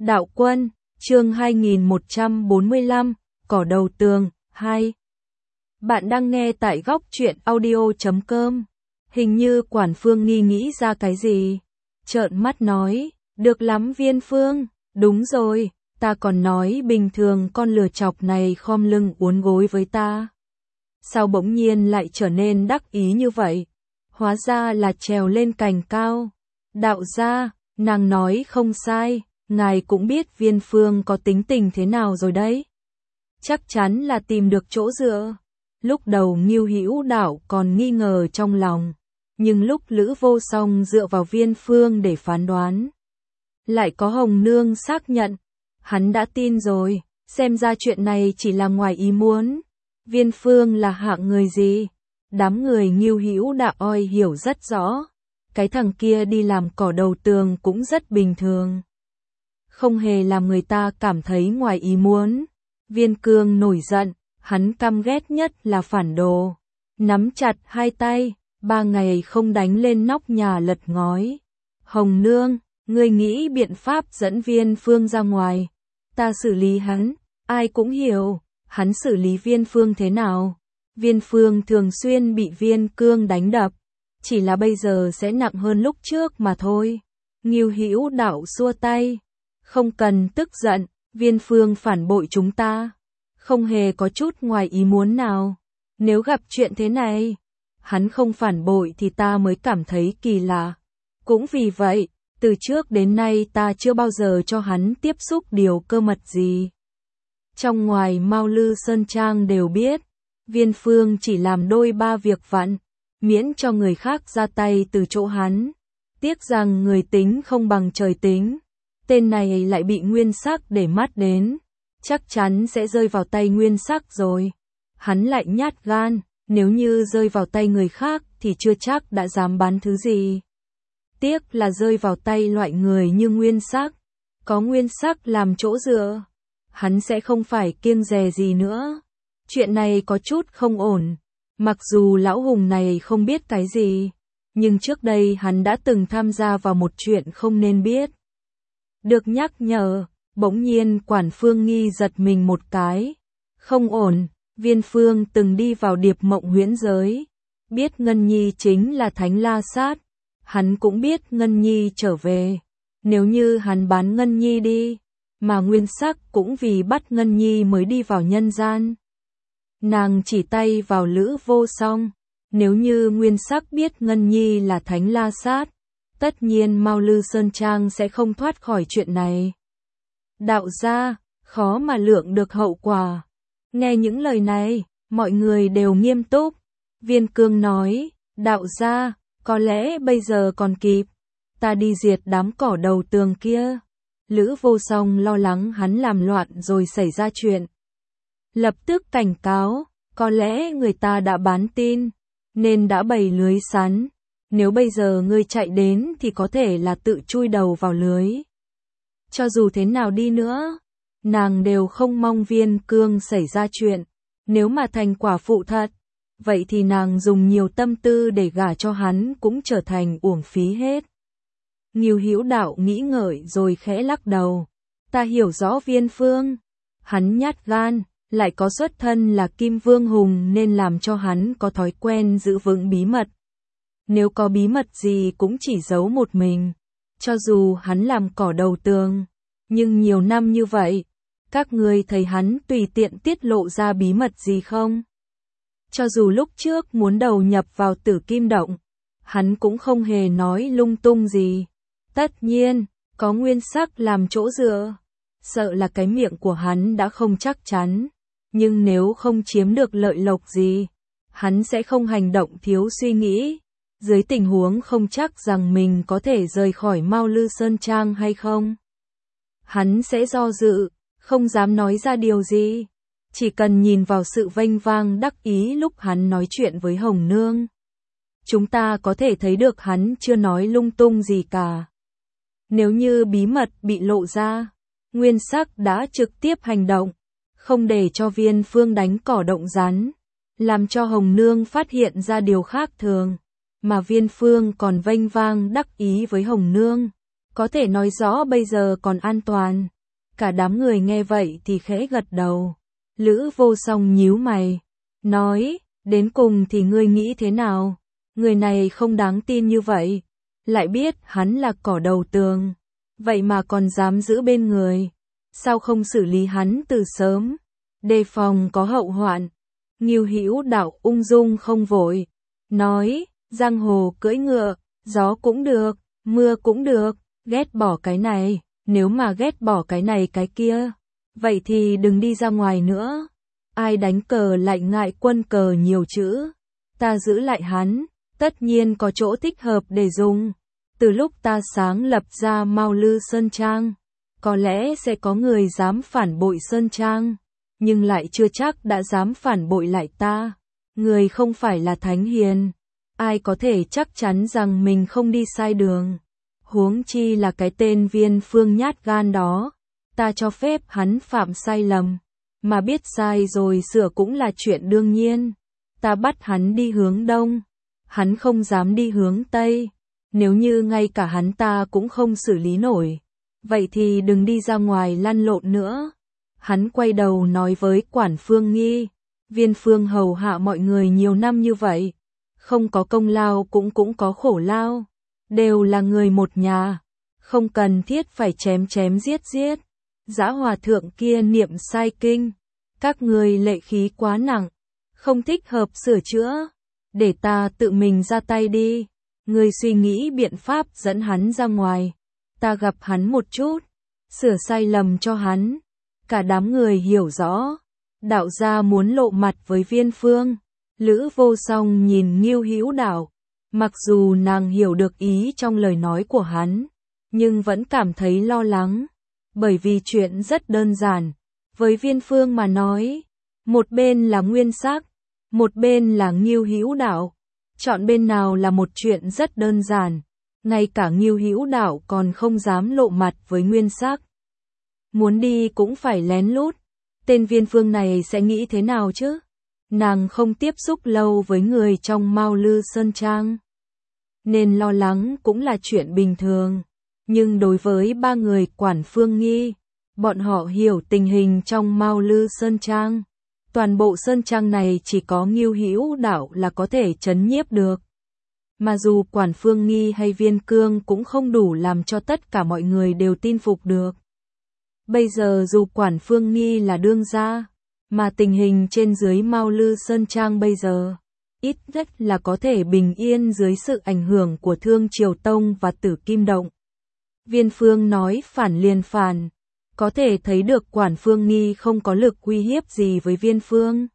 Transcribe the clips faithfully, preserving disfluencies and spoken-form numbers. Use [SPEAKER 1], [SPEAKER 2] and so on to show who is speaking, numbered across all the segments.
[SPEAKER 1] Đạo Quân, chương hai nghìn một trăm bốn mươi lăm, Cỏ đầu tường, hai. Bạn đang nghe tại góc truyện audio chấm com. Hình như Quản Phương Nghi nghĩ ra cái gì. Trợn mắt nói, được lắm Viên Phương, đúng rồi, ta còn nói bình thường con lừa chọc này khom lưng uốn gối với ta. Sao bỗng nhiên lại trở nên đắc ý như vậy? Hóa ra là trèo lên cành cao. Đạo gia, nàng nói không sai, ngài cũng biết Viên Phương có tính tình thế nào rồi đấy. Chắc chắn là tìm được chỗ dựa. Lúc đầu Ngưu Hữu Đạo còn nghi ngờ trong lòng, nhưng lúc Lữ Vô Song dựa vào Viên Phương để phán đoán, lại có Hồng Nương xác nhận, hắn đã tin rồi, xem ra chuyện này chỉ là ngoài ý muốn. Viên Phương là hạng người gì? Đám người Ngưu Hữu Đạo oi hiểu rất rõ, cái thằng kia đi làm cỏ đầu tường cũng rất bình thường, không hề làm người ta cảm thấy ngoài ý muốn. Viên Cương nổi giận, hắn căm ghét nhất là phản đồ. Nắm chặt hai tay, ba ngày không đánh lên nóc nhà lật ngói. Hồng Nương, ngươi nghĩ biện pháp dẫn Viên Phương ra ngoài. Ta xử lý hắn, ai cũng hiểu, hắn xử lý Viên Phương thế nào. Viên Phương thường xuyên bị Viên Cương đánh đập, chỉ là bây giờ sẽ nặng hơn lúc trước mà thôi. Ngưu Hữu Đạo xua tay, không cần tức giận, Viên Phương phản bội chúng ta, không hề có chút ngoài ý muốn nào. Nếu gặp chuyện thế này, hắn không phản bội thì ta mới cảm thấy kỳ lạ. Cũng vì vậy, từ trước đến nay ta chưa bao giờ cho hắn tiếp xúc điều cơ mật gì. Trong ngoài Mao Lư Sơn Trang đều biết, Viên Phương chỉ làm đôi ba việc vặt, miễn cho người khác ra tay từ chỗ hắn. Tiếc rằng người tính không bằng trời tính, tên này lại bị Nguyên Sắc để mắt đến, chắc chắn sẽ rơi vào tay Nguyên Sắc rồi. Hắn lại nhát gan, nếu như rơi vào tay người khác thì chưa chắc đã dám bán thứ gì. Tiếc là rơi vào tay loại người như Nguyên Sắc, có Nguyên Sắc làm chỗ dựa, hắn sẽ không phải kiêng dè gì nữa. Chuyện này có chút không ổn, mặc dù lão hùng này không biết cái gì, nhưng trước đây hắn đã từng tham gia vào một chuyện không nên biết. Được nhắc nhở, bỗng nhiên Quản Phương Nghi giật mình một cái. Không ổn, Viên Phương từng đi vào Điệp Mộng huyễn giới, biết Ngân Nhi chính là Thánh La Sát, hắn cũng biết Ngân Nhi trở về. Nếu như hắn bán Ngân Nhi đi, mà Nguyên Sắc cũng vì bắt Ngân Nhi mới đi vào nhân gian. Nàng chỉ tay vào Lữ Vô Song, nếu như Nguyên Sắc biết Ngân Nhi là Thánh La Sát, tất nhiên Mao Lư Sơn Trang sẽ không thoát khỏi chuyện này. Đạo gia, khó mà lượng được hậu quả. Nghe những lời này, mọi người đều nghiêm túc. Viên Cương nói, đạo gia, có lẽ bây giờ còn kịp, ta đi diệt đám cỏ đầu tường kia. Lữ Vô Song lo lắng hắn làm loạn rồi xảy ra chuyện, lập tức cảnh cáo, có lẽ người ta đã bán tin, nên đã bày lưới sắn. Nếu bây giờ ngươi chạy đến thì có thể là tự chui đầu vào lưới. Cho dù thế nào đi nữa, nàng đều không mong Viên Cương xảy ra chuyện. Nếu mà thành quả phụ thật, vậy thì nàng dùng nhiều tâm tư để gả cho hắn cũng trở thành uổng phí hết. Ngưu Hữu Đạo nghĩ ngợi rồi khẽ lắc đầu. Ta hiểu rõ Viên Phương, hắn nhát gan, lại có xuất thân là Kim Vương Hùng nên làm cho hắn có thói quen giữ vững bí mật. Nếu có bí mật gì cũng chỉ giấu một mình. Cho dù hắn làm cỏ đầu tường, nhưng nhiều năm như vậy, các người thấy hắn tùy tiện tiết lộ ra bí mật gì không? Cho dù lúc trước muốn đầu nhập vào Tử Kim Động, hắn cũng không hề nói lung tung gì. Tất nhiên, có Nguyên Sắc làm chỗ dựa, sợ là cái miệng của hắn đã không chắc chắn, nhưng nếu không chiếm được lợi lộc gì, hắn sẽ không hành động thiếu suy nghĩ. Dưới tình huống không chắc rằng mình có thể rời khỏi Mao Lư Sơn Trang hay không, hắn sẽ do dự, không dám nói ra điều gì. Chỉ cần nhìn vào sự vênh vang đắc ý lúc hắn nói chuyện với Hồng Nương, chúng ta có thể thấy được hắn chưa nói lung tung gì cả. Nếu như bí mật bị lộ ra, Nguyên Sắc đã trực tiếp hành động, không để cho Viên Phương đánh cỏ động rắn, làm cho Hồng Nương phát hiện ra điều khác thường, mà Viên Phương còn vênh vang đắc ý với Hồng Nương, Có thể nói rõ bây giờ còn an toàn. Cả đám người nghe vậy thì khẽ gật đầu. Lữ Vô Song nhíu mày, nói, đến cùng thì ngươi nghĩ thế nào? Người này không đáng tin như vậy. Lại biết hắn là cỏ đầu tường. Vậy mà còn dám giữ bên người. Sao không xử lý hắn từ sớm? Đề phòng có hậu hoạn. Ngưu Hữu Đạo ung dung không vội. Nói, giang hồ cưỡi ngựa, gió cũng được, mưa cũng được, ghét bỏ cái này. Nếu mà ghét bỏ cái này cái kia, vậy thì đừng đi ra ngoài nữa. Ai đánh cờ lại ngại quân cờ nhiều chữ. Ta giữ lại hắn, tất nhiên có chỗ thích hợp để dùng. Từ lúc ta sáng lập ra Mao Lư Sơn Trang, có lẽ sẽ có người dám phản bội Sơn Trang, nhưng lại chưa chắc đã dám phản bội lại ta. Người không phải là thánh hiền, ai có thể chắc chắn rằng mình không đi sai đường. Huống chi là cái tên Viên Phương nhát gan đó, ta cho phép hắn phạm sai lầm, mà biết sai rồi sửa cũng là chuyện đương nhiên. Ta bắt hắn đi hướng đông, hắn không dám đi hướng tây. Nếu như ngay cả hắn ta cũng không xử lý nổi, vậy thì đừng đi ra ngoài lăn lộn nữa. Hắn quay đầu nói với Quản Phương Nghi, Viên Phương hầu hạ mọi người nhiều năm như vậy, không có công lao cũng cũng có khổ lao, đều là người một nhà, không cần thiết phải chém chém giết giết. Dã hòa thượng kia niệm sai kinh, các người lệ khí quá nặng, không thích hợp sửa chữa, để ta tự mình ra tay đi. Người suy nghĩ biện pháp dẫn hắn ra ngoài, ta gặp hắn một chút, sửa sai lầm cho hắn. Cả đám người hiểu rõ, đạo gia muốn lộ mặt với Viên Phương. Lữ Vô Song nhìn Ngưu Hữu Đạo, mặc dù nàng hiểu được ý trong lời nói của hắn, nhưng vẫn cảm thấy lo lắng, bởi vì chuyện rất đơn giản. Với Viên Phương mà nói, một bên là Nguyên Sắc, một bên là Ngưu Hữu Đạo. Chọn bên nào là một chuyện rất đơn giản, ngay cả Ngưu Hữu Đạo còn không dám lộ mặt với Nguyên Sắc. Muốn đi cũng phải lén lút, tên Viên Phương này sẽ nghĩ thế nào chứ? Nàng không tiếp xúc lâu với người trong Mao Lư Sơn Trang, nên lo lắng cũng là chuyện bình thường. Nhưng đối với ba người Quản Phương Nghi, bọn họ hiểu tình hình trong Mao Lư Sơn Trang. Toàn bộ Sơn Trang này chỉ có Ngưu Hữu Đạo là có thể trấn nhiếp được. Mà dù Quản Phương Nghi hay Viên Cương cũng không đủ làm cho tất cả mọi người đều tin phục được. Bây giờ dù Quản Phương Nghi là đương gia, mà tình hình trên dưới Mao Lư Sơn Trang bây giờ, ít nhất là có thể bình yên dưới sự ảnh hưởng của Thương Triều Tông và Tử Kim Động. Viên Phương nói phản liền phản, có thể thấy được Quản Phương Nghi không có lực uy hiếp gì với Viên Phương.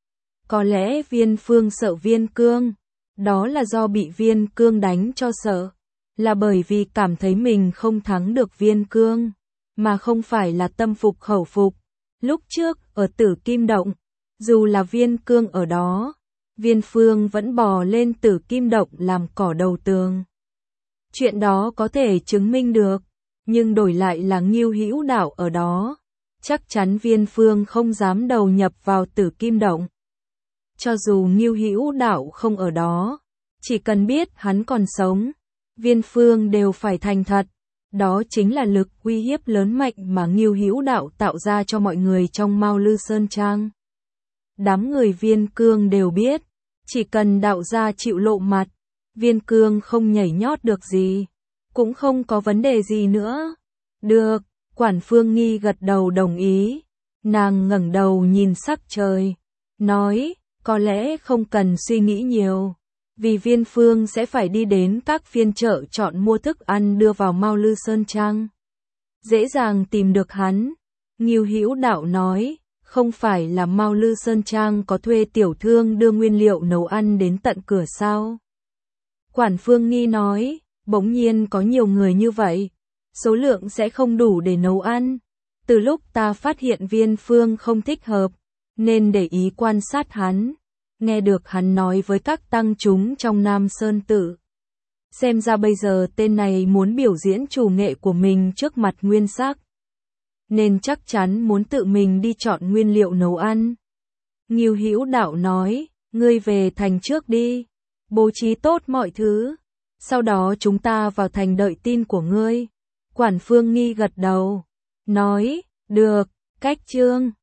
[SPEAKER 1] Có lẽ Viên Phương sợ Viên Cương, đó là do bị Viên Cương đánh cho sợ, là bởi vì cảm thấy mình không thắng được Viên Cương, mà không phải là tâm phục khẩu phục. Lúc trước ở Tử Kim Động, dù là Viên Cương ở đó, Viên Phương vẫn bò lên Tử Kim Động làm cỏ đầu tường. Chuyện đó có thể chứng minh được, nhưng đổi lại là Ngưu Hữu Đạo ở đó, chắc chắn Viên Phương không dám đầu nhập vào Tử Kim Động. Cho dù Ngưu Hữu Đạo không ở đó, chỉ cần biết hắn còn sống, Viên Phương đều phải thành thật. Đó chính là lực uy hiếp lớn mạnh mà Ngưu Hữu Đạo tạo ra cho mọi người trong Mao Lư Sơn Trang. Đám người Viên Cương đều biết, chỉ cần đạo gia chịu lộ mặt, Viên Cương không nhảy nhót được gì, cũng không có vấn đề gì nữa. Được, Quản Phương Nghi gật đầu đồng ý. Nàng ngẩng đầu nhìn sắc trời, nói, có lẽ không cần suy nghĩ nhiều, vì Viên Phương sẽ phải đi đến các phiên chợ chọn mua thức ăn đưa vào Mao Lư Sơn Trang. Dễ dàng tìm được hắn. Ngưu Hữu Đạo nói, không phải là Mao Lư Sơn Trang có thuê tiểu thương đưa nguyên liệu nấu ăn đến tận cửa sao? Quản Phương Nghi nói, bỗng nhiên có nhiều người như vậy, số lượng sẽ không đủ để nấu ăn. Từ lúc ta phát hiện Viên Phương không thích hợp, nên để ý quan sát hắn. Nghe được hắn nói với các tăng chúng trong Nam Sơn Tự. Xem ra bây giờ tên này muốn biểu diễn chủ nghệ của mình trước mặt Nguyên Sắc, nên chắc chắn muốn tự mình đi chọn nguyên liệu nấu ăn. Ngưu Hữu Đạo nói, ngươi về thành trước đi, bố trí tốt mọi thứ, sau đó chúng ta vào thành đợi tin của ngươi. Quản Phương Nghi gật đầu, nói, được, cách chương.